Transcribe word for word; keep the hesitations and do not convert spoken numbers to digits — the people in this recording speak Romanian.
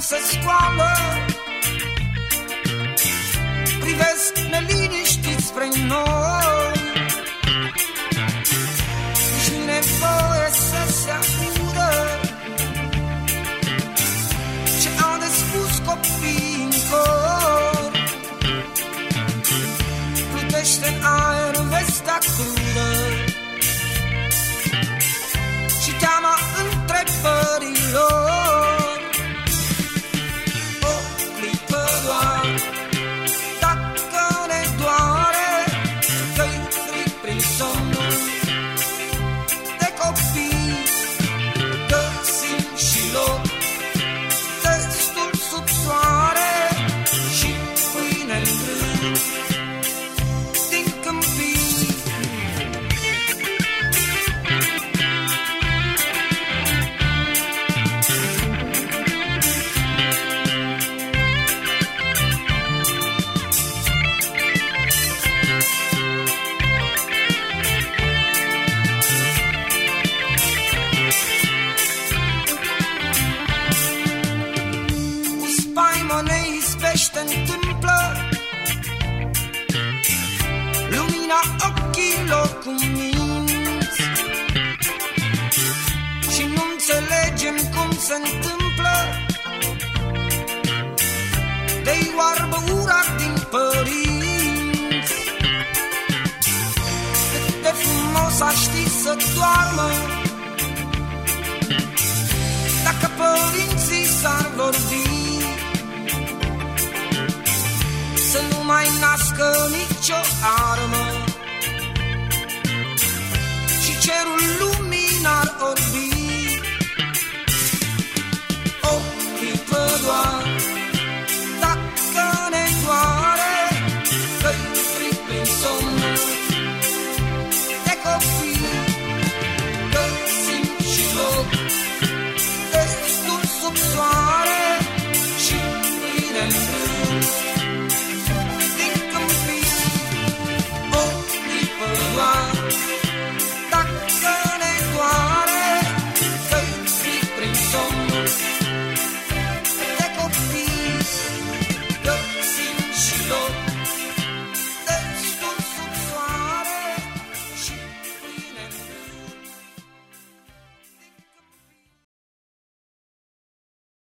se scoală, privesc neliniștiți spre noi. Nici nu-i nevoie să se audă ce au de spus copiii în cor. Plutește în aer vestea crudă și teama întrebărilor. O clipă doar, dacă ne doare, că-i frig prin somnul de copii, găsim și loc destul sub soare și pâine-n râu din câmpii. Se întâmplă lumina ochilor cu minți și nu înțelegem cum se întâmplă de-i oarbă ura din părinți. Cât de frumos aș ști să doarmă dacă părinții s-ar vorbi, să nu mai nască nicio armă și cerul lumii n-ar orbi. O clipă doar, dacă ne doare, că-i frig prin somnul de copii, găsim și loc destul sub soare și pâine-n râu. Dacă ne doare, că-i frig prin somnul